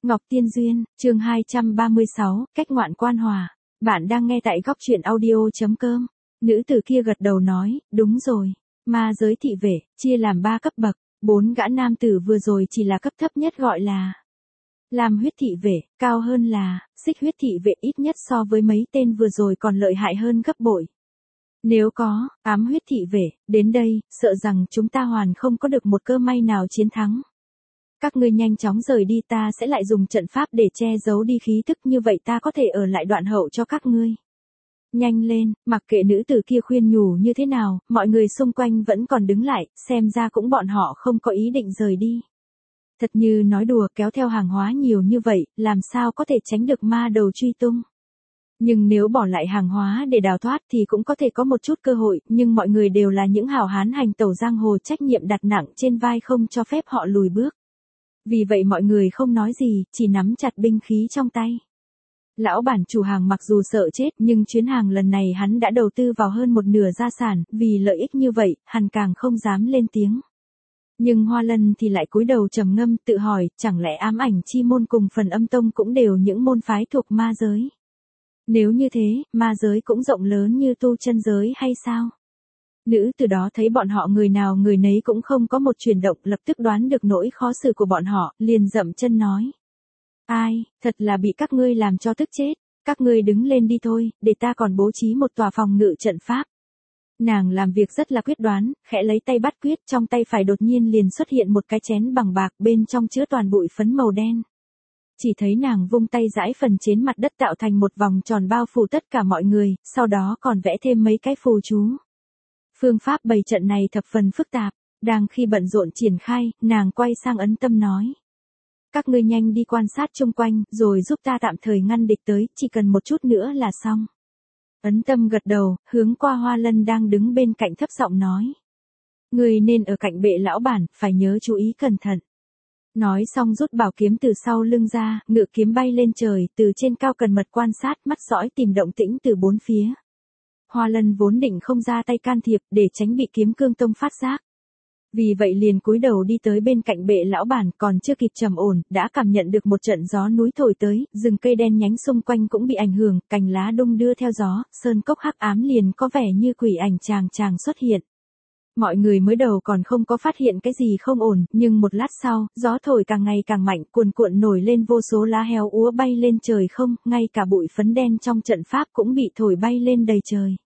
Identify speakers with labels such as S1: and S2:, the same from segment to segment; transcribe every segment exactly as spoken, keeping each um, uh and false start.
S1: Ngọc Tiên Duyên, chương hai trăm ba mươi sáu, cách ngoạn quan hòa. Bạn đang nghe tại góc truyện audio.com. Nữ tử kia gật đầu nói, đúng rồi. Ma giới thị vệ, chia làm ba cấp bậc. Bốn gã nam tử vừa rồi chỉ là cấp thấp nhất gọi là Lam huyết thị vệ, cao hơn là Xích huyết thị vệ, ít nhất so với mấy tên vừa rồi còn lợi hại hơn gấp bội. Nếu có Ám huyết thị vệ đến đây, sợ rằng chúng ta hoàn không có được một cơ may nào chiến thắng. Các ngươi nhanh chóng rời đi, ta sẽ lại dùng trận pháp để che giấu đi khí tức, như vậy ta có thể ở lại đoạn hậu cho các ngươi. Nhanh lên, mặc kệ nữ tử kia khuyên nhủ như thế nào, mọi người xung quanh vẫn còn đứng lại, xem ra cũng bọn họ không có ý định rời đi. Thật như nói đùa, kéo theo hàng hóa nhiều như vậy, làm sao có thể tránh được ma đầu truy tung. Nhưng nếu bỏ lại hàng hóa để đào thoát thì cũng có thể có một chút cơ hội, nhưng mọi người đều là những hảo hán hành tẩu giang hồ, trách nhiệm đặt nặng trên vai không cho phép họ lùi bước. Vì vậy mọi người không nói gì, chỉ nắm chặt binh khí trong tay. Lão bản chủ hàng mặc dù sợ chết, nhưng chuyến hàng lần này hắn đã đầu tư vào hơn một nửa gia sản, vì lợi ích như vậy, hắn càng không dám lên tiếng. Nhưng Hoa Lân thì lại cúi đầu trầm ngâm, tự hỏi, chẳng lẽ Ám Ảnh Chi môn cùng Phần Âm Tông cũng đều những môn phái thuộc ma giới? Nếu như thế, ma giới cũng rộng lớn như tu chân giới hay sao? Nữ từ đó thấy bọn họ người nào người nấy cũng không có một chuyển động, lập tức đoán được nỗi khó xử của bọn họ, liền dậm chân nói. Ai, thật là bị các ngươi làm cho tức chết, các ngươi đứng lên đi thôi, để ta còn bố trí một tòa phòng ngự trận pháp. Nàng làm việc rất là quyết đoán, khẽ lấy tay bắt quyết, trong tay phải đột nhiên liền xuất hiện một cái chén bằng bạc, bên trong chứa toàn bụi phấn màu đen. Chỉ thấy nàng vung tay giãi phần trên mặt đất tạo thành một vòng tròn bao phủ tất cả mọi người, sau đó còn vẽ thêm mấy cái phù chú. Phương pháp bày trận này thập phần phức tạp, đang khi bận rộn triển khai, nàng quay sang Ấn Tâm nói. Các ngươi nhanh đi quan sát chung quanh, rồi giúp ta tạm thời ngăn địch tới, chỉ cần một chút nữa là xong. Ấn Tâm gật đầu, hướng qua Hoa Lân đang đứng bên cạnh thấp giọng nói. Ngươi nên ở cạnh bệ lão bản, phải nhớ chú ý cẩn thận. Nói xong rút bảo kiếm từ sau lưng ra, ngự kiếm bay lên trời, từ trên cao cần mật quan sát, mắt dõi tìm động tĩnh từ bốn phía. Hoa Lân vốn định không ra tay can thiệp, để tránh bị Kiếm Cương Tông phát giác. Vì vậy liền cúi đầu đi tới bên cạnh bệ lão bản, còn chưa kịp trầm ổn, đã cảm nhận được một trận gió núi thổi tới, rừng cây đen nhánh xung quanh cũng bị ảnh hưởng, cành lá đung đưa theo gió, sơn cốc hắc ám liền có vẻ như quỷ ảnh chàng chàng xuất hiện. Mọi người mới đầu còn không có phát hiện cái gì không ổn, nhưng một lát sau, gió thổi càng ngày càng mạnh, cuồn cuộn nổi lên vô số lá heo úa bay lên trời không, ngay cả bụi phấn đen trong trận pháp cũng bị thổi bay lên đầy trời.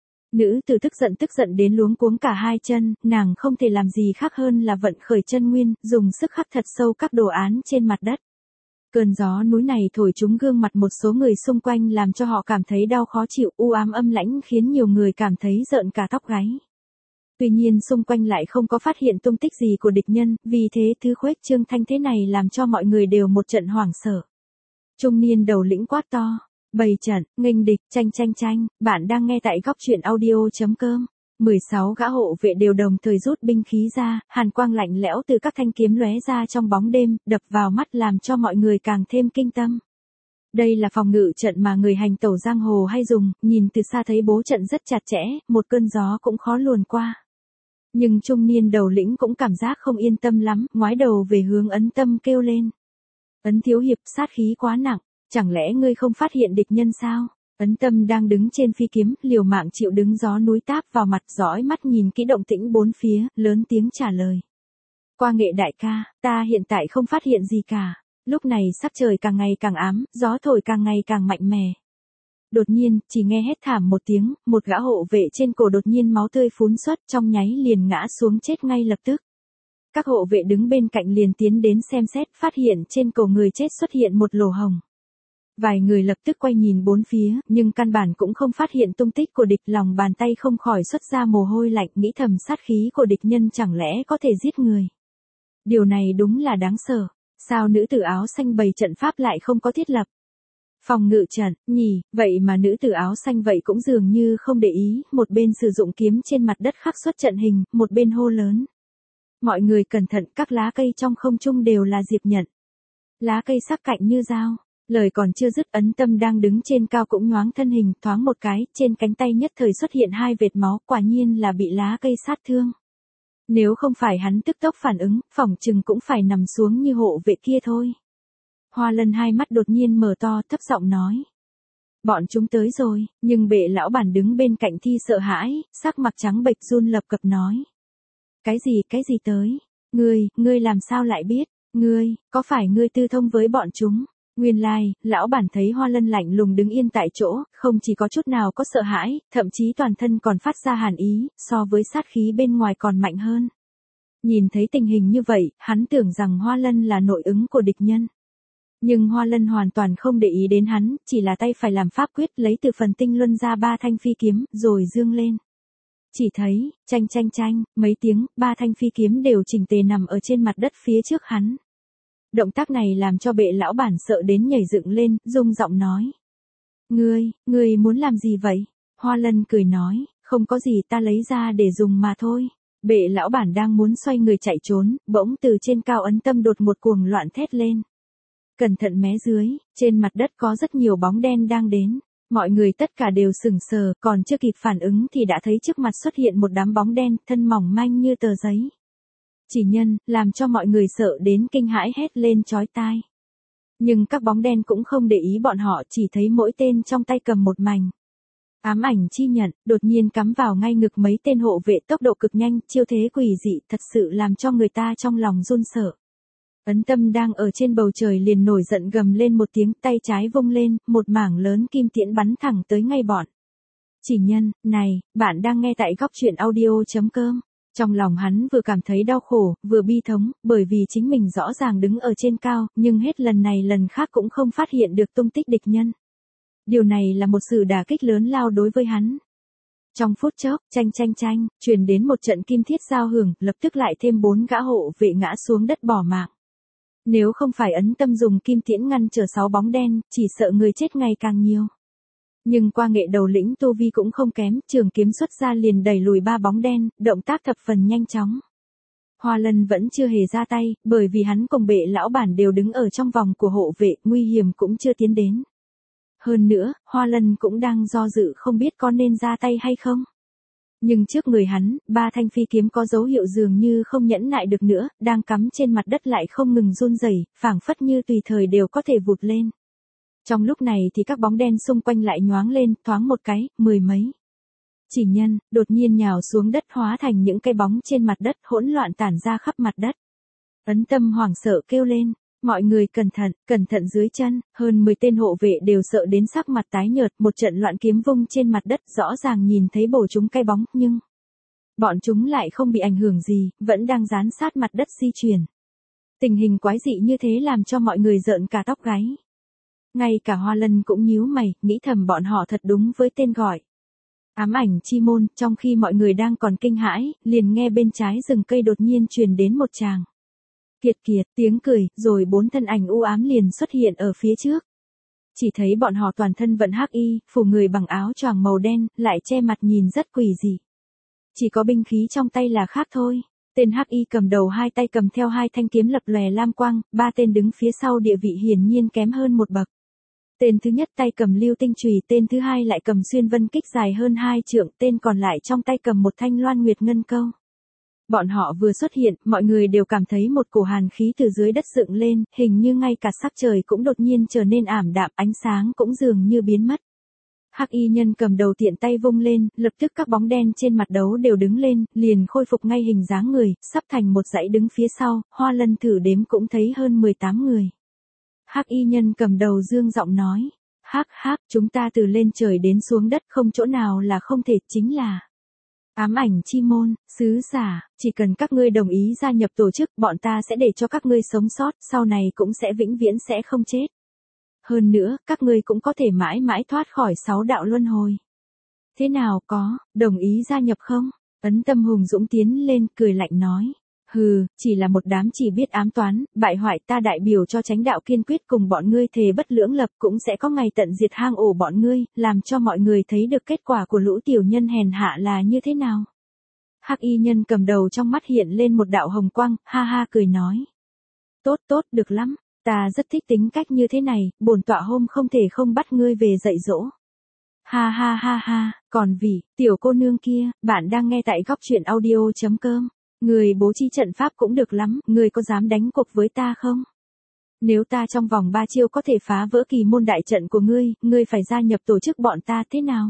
S1: Nữ tử tức giận tức giận đến luống cuống cả hai chân, nàng không thể làm gì khác hơn là vận khởi chân nguyên, dùng sức khắc thật sâu các đồ án trên mặt đất. Cơn gió núi này thổi trúng gương mặt một số người xung quanh, làm cho họ cảm thấy đau khó chịu, u ám âm lãnh, khiến nhiều người cảm thấy rợn cả tóc gáy. Tuy nhiên xung quanh lại không có phát hiện tung tích gì của địch nhân, vì thế thứ khuếch trương thanh thế này làm cho mọi người đều một trận hoảng sợ. Trung niên đầu lĩnh quát to. Bày trận, nghênh địch, tranh tranh tranh, bạn đang nghe tại góc truyện audio.com. mười sáu gã hộ vệ đều đồng thời rút binh khí ra, hàn quang lạnh lẽo từ các thanh kiếm lóe ra trong bóng đêm, đập vào mắt làm cho mọi người càng thêm kinh tâm. Đây là phòng ngự trận mà người hành tẩu giang hồ hay dùng, nhìn từ xa thấy bố trận rất chặt chẽ, một cơn gió cũng khó luồn qua. Nhưng trung niên đầu lĩnh cũng cảm giác không yên tâm lắm, ngoái đầu về hướng Ấn Tâm kêu lên. Ấn thiếu hiệp, sát khí quá nặng. Chẳng lẽ ngươi không phát hiện địch nhân sao? Ấn Tâm đang đứng trên phi kiếm, liều mạng chịu đứng gió núi táp vào mặt, dõi mắt nhìn kỹ động tĩnh bốn phía, lớn tiếng trả lời. Qua Nghệ đại ca, ta hiện tại không phát hiện gì cả. Lúc này sắc trời càng ngày càng ám, gió thổi càng ngày càng mạnh mẽ. Đột nhiên, chỉ nghe hét thảm một tiếng, một gã hộ vệ trên cổ đột nhiên máu tươi phún xuất, trong nháy liền ngã xuống chết ngay lập tức. Các hộ vệ đứng bên cạnh liền tiến đến xem xét, phát hiện trên cổ người chết xuất hiện một lỗ hổng. Vài người lập tức quay nhìn bốn phía, nhưng căn bản cũng không phát hiện tung tích của địch, lòng bàn tay không khỏi xuất ra mồ hôi lạnh, nghĩ thầm sát khí của địch nhân chẳng lẽ có thể giết người. Điều này đúng là đáng sợ, sao nữ tử áo xanh bày trận pháp lại không có thiết lập? Phòng ngự trận, nhỉ, vậy mà nữ tử áo xanh vậy cũng dường như không để ý, một bên sử dụng kiếm trên mặt đất khắc xuất trận hình, một bên hô lớn. Mọi người cẩn thận, các lá cây trong không trung đều là diệp nhận. Lá cây sắc cạnh như dao. Lời còn chưa dứt, Ấn Tâm đang đứng trên cao cũng nhoáng thân hình, thoáng một cái, trên cánh tay nhất thời xuất hiện hai vệt máu, quả nhiên là bị lá cây sát thương. Nếu không phải hắn tức tốc phản ứng, phỏng chừng cũng phải nằm xuống như hộ vệ kia thôi. Hoa Lân hai mắt đột nhiên mở to, thấp giọng nói. Bọn chúng tới rồi, nhưng bệ lão bản đứng bên cạnh Thi sợ hãi, sắc mặt trắng bệch run lập cập nói. Cái gì, cái gì tới? Ngươi, ngươi làm sao lại biết? Ngươi, có phải ngươi tư thông với bọn chúng? Nguyên lai, like, lão bản thấy Hoa Lân lạnh lùng đứng yên tại chỗ, không chỉ có chút nào có sợ hãi, thậm chí toàn thân còn phát ra hàn ý, so với sát khí bên ngoài còn mạnh hơn. Nhìn thấy tình hình như vậy, hắn tưởng rằng Hoa Lân là nội ứng của địch nhân. Nhưng Hoa Lân hoàn toàn không để ý đến hắn, chỉ là tay phải làm pháp quyết lấy từ phần tinh luân ra ba thanh phi kiếm, rồi dương lên. Chỉ thấy, chanh chanh chanh, mấy tiếng, ba thanh phi kiếm đều chỉnh tề nằm ở trên mặt đất phía trước hắn. Động tác này làm cho bệ lão bản sợ đến nhảy dựng lên, rung giọng nói. Ngươi, ngươi muốn làm gì vậy? Hoa Lân cười nói, không có gì, ta lấy ra để dùng mà thôi. Bệ lão bản đang muốn xoay người chạy trốn, bỗng từ trên cao ấn tâm đột một cuồng loạn thét lên. Cẩn thận mé dưới, trên mặt đất có rất nhiều bóng đen đang đến. Mọi người tất cả đều sững sờ, còn chưa kịp phản ứng thì đã thấy trước mặt xuất hiện một đám bóng đen, thân mỏng manh như tờ giấy. Chỉ nhân, làm cho mọi người sợ đến kinh hãi hét lên chói tai. Nhưng các bóng đen cũng không để ý bọn họ, chỉ thấy mỗi tên trong tay cầm một mảnh. Ám ảnh chi nhận, đột nhiên cắm vào ngay ngực mấy tên hộ vệ, tốc độ cực nhanh, chiêu thế quỷ dị, thật sự làm cho người ta trong lòng run sợ. Ấn tâm đang ở trên bầu trời liền nổi giận gầm lên một tiếng, tay trái vung lên, một mảng lớn kim tiễn bắn thẳng tới ngay bọn. Chỉ nhân, này, bạn đang nghe tại góc truyện audio chấm com. Trong lòng hắn vừa cảm thấy đau khổ, vừa bi thống, bởi vì chính mình rõ ràng đứng ở trên cao, nhưng hết lần này lần khác cũng không phát hiện được tung tích địch nhân. Điều này là một sự đả kích lớn lao đối với hắn. Trong phút chốc, chanh chanh chanh, truyền đến một trận kim thiết giao hưởng, lập tức lại thêm bốn gã hộ vệ ngã xuống đất bỏ mạng. Nếu không phải ấn tâm dùng kim tiễn ngăn trở sáu bóng đen, chỉ sợ người chết ngày càng nhiều. Nhưng qua nghệ đầu lĩnh tu vi cũng không kém, trường kiếm xuất ra liền đẩy lùi ba bóng đen, động tác thập phần nhanh chóng. Hoa Lân vẫn chưa hề ra tay, bởi vì hắn cùng bệ lão bản đều đứng ở trong vòng của hộ vệ, nguy hiểm cũng chưa tiến đến. Hơn nữa, Hoa Lân cũng đang do dự không biết có nên ra tay hay không. Nhưng trước người hắn, ba thanh phi kiếm có dấu hiệu dường như không nhẫn nại được nữa, đang cắm trên mặt đất lại không ngừng run rẩy, phảng phất như tùy thời đều có thể vụt lên. Trong lúc này thì các bóng đen xung quanh lại nhoáng lên, thoáng một cái, mười mấy. Chỉ nhân, đột nhiên nhào xuống đất hóa thành những cái bóng trên mặt đất hỗn loạn tản ra khắp mặt đất. Ấn tâm hoảng sợ kêu lên, mọi người cẩn thận, cẩn thận dưới chân, hơn mười tên hộ vệ đều sợ đến sắc mặt tái nhợt, một trận loạn kiếm vung trên mặt đất rõ ràng nhìn thấy bổ chúng cái bóng, nhưng bọn chúng lại không bị ảnh hưởng gì, vẫn đang dán sát mặt đất di chuyển. Tình hình quái dị như thế làm cho mọi người rợn cả tóc gáy. Ngay cả Hoa Lân cũng nhíu mày, nghĩ thầm bọn họ thật đúng với tên gọi. Ám ảnh chi môn, trong khi mọi người đang còn kinh hãi, liền nghe bên trái rừng cây đột nhiên truyền đến một tràng. Kiệt kiệt, tiếng cười, rồi bốn thân ảnh u ám liền xuất hiện ở phía trước. Chỉ thấy bọn họ toàn thân vận hắc y, phủ người bằng áo choàng màu đen, lại che mặt nhìn rất quỷ dị. Chỉ có binh khí trong tay là khác thôi. Tên hắc y cầm đầu hai tay cầm theo hai thanh kiếm lập lòe lam quang, ba tên đứng phía sau địa vị hiển nhiên kém hơn một bậc. Tên thứ nhất tay cầm lưu tinh chùy, tên thứ hai lại cầm xuyên vân kích dài hơn hai trượng, tên còn lại trong tay cầm một thanh loan nguyệt ngân câu. Bọn họ vừa xuất hiện, mọi người đều cảm thấy một cổ hàn khí từ dưới đất dựng lên, hình như ngay cả sắc trời cũng đột nhiên trở nên ảm đạm, ánh sáng cũng dường như biến mất. Hắc y nhân cầm đầu tiện tay vung lên, lập tức các bóng đen trên mặt đấu đều đứng lên, liền khôi phục ngay hình dáng người, sắp thành một dãy đứng phía sau, Hoa Lân thử đếm cũng thấy hơn mười tám người. Hắc y nhân cầm đầu dương giọng nói, hắc hắc, chúng ta từ lên trời đến xuống đất không chỗ nào là không thể, chính là ám ảnh chi môn, sứ giả, chỉ cần các ngươi đồng ý gia nhập tổ chức, bọn ta sẽ để cho các ngươi sống sót, sau này cũng sẽ vĩnh viễn sẽ không chết. Hơn nữa, các ngươi cũng có thể mãi mãi thoát khỏi sáu đạo luân hồi. Thế nào, có, đồng ý gia nhập không? Ấn Tâm hùng dũng tiến lên, cười lạnh nói. Hừ, chỉ là một đám chỉ biết ám toán, bại hoại, ta đại biểu cho chánh đạo kiên quyết cùng bọn ngươi thề bất lưỡng lập, cũng sẽ có ngày tận diệt hang ổ bọn ngươi, làm cho mọi người thấy được kết quả của lũ tiểu nhân hèn hạ là như thế nào. Hắc y nhân cầm đầu trong mắt hiện lên một đạo hồng quang, ha ha cười nói. Tốt tốt, được lắm, ta rất thích tính cách như thế này, bổn tọa hôm không thể không bắt ngươi về dạy dỗ. Ha ha ha ha, còn vì, tiểu cô nương kia, bạn đang nghe tại góc truyện audio chấm com. Người bố trí trận pháp cũng được lắm, người có dám đánh cuộc với ta không? Nếu ta trong vòng ba chiêu có thể phá vỡ kỳ môn đại trận của ngươi, ngươi phải gia nhập tổ chức bọn ta thế nào?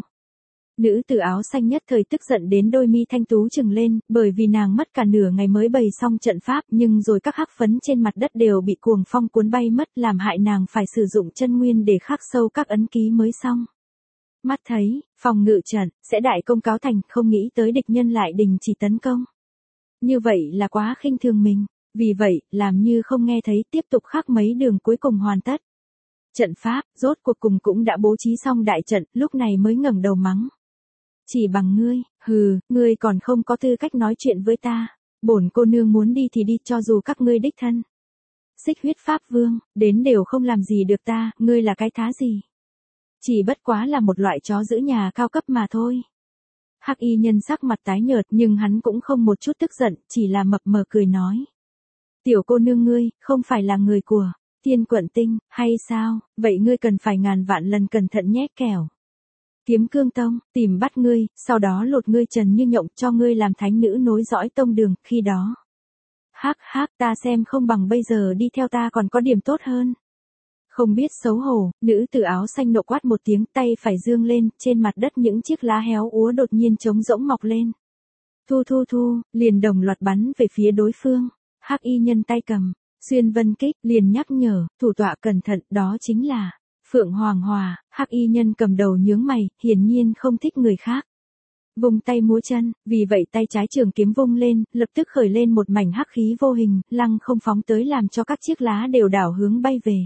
S1: Nữ tử áo xanh nhất thời tức giận đến đôi mi thanh tú trừng lên, bởi vì nàng mất cả nửa ngày mới bày xong trận pháp, nhưng rồi các hắc phấn trên mặt đất đều bị cuồng phong cuốn bay mất, làm hại nàng phải sử dụng chân nguyên để khắc sâu các ấn ký mới xong. Mắt thấy, phòng ngự trận, sẽ đại công cáo thành, không nghĩ tới địch nhân lại đình chỉ tấn công. Như vậy là quá khinh thường mình, vì vậy, làm như không nghe thấy, tiếp tục khắc mấy đường cuối cùng hoàn tất. Trận pháp, rốt cuộc cùng cũng đã bố trí xong đại trận, lúc này mới ngẩng đầu mắng. Chỉ bằng ngươi, hừ, ngươi còn không có tư cách nói chuyện với ta. Bổn cô nương muốn đi thì đi, cho dù các ngươi đích thân. Xích huyết pháp vương, đến đều không làm gì được ta, ngươi là cái thá gì? Chỉ bất quá là một loại chó giữ nhà cao cấp mà thôi. Hắc y nhân sắc mặt tái nhợt nhưng hắn cũng không một chút tức giận, chỉ là mập mờ cười nói. Tiểu cô nương ngươi, không phải là người của Tiên Quận Tinh, hay sao? Vậy ngươi cần phải ngàn vạn lần cẩn thận nhé kẻo. Kiếm Cương Tông, tìm bắt ngươi, sau đó lột ngươi trần như nhộng cho ngươi làm thánh nữ nối dõi tông đường, khi đó. Hắc hắc, ta xem không bằng bây giờ đi theo ta còn có điểm tốt hơn. Không biết xấu hổ, nữ tử áo xanh nộ quát một tiếng, tay phải dương lên, trên mặt đất những chiếc lá héo úa đột nhiên trống rỗng mọc lên. Thu thu thu, liền đồng loạt bắn về phía đối phương. Hắc y nhân tay cầm, xuyên vân kích, liền nhắc nhở, thủ tọa cẩn thận, đó chính là Phượng Hoàng Hòa. Hắc y nhân cầm đầu nhướng mày, hiển nhiên không thích người khác. Vung tay múa chân, vì vậy tay trái trường kiếm vung lên, lập tức khởi lên một mảnh hắc khí vô hình, lăng không phóng tới làm cho các chiếc lá đều đảo hướng bay về.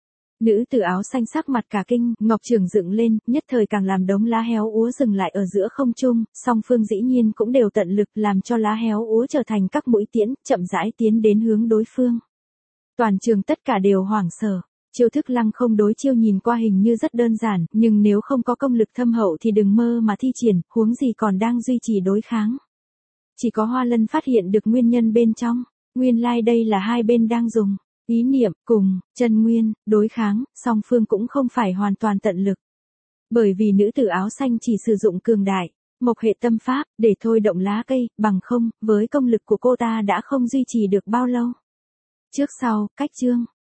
S1: Nữ tử áo xanh sắc mặt cả kinh, ngọc trường dựng lên, nhất thời càng làm đống lá héo úa dừng lại ở giữa không trung, song phương dĩ nhiên cũng đều tận lực làm cho lá héo úa trở thành các mũi tiễn, chậm rãi tiến đến hướng đối phương. Toàn trường tất cả đều hoảng sợ. Chiêu thức lăng không đối chiêu nhìn qua hình như rất đơn giản, nhưng nếu không có công lực thâm hậu thì đừng mơ mà thi triển, huống gì còn đang duy trì đối kháng. Chỉ có Hoa Lân phát hiện được nguyên nhân bên trong, nguyên lai like đây là hai bên đang dùng ý niệm cùng chân nguyên đối kháng, song phương cũng không phải hoàn toàn tận lực. Bởi vì nữ tử áo xanh chỉ sử dụng cường đại mộc hệ tâm pháp để thôi động lá cây, bằng không, với công lực của cô ta đã không duy trì được bao lâu. Trước sau, cách chương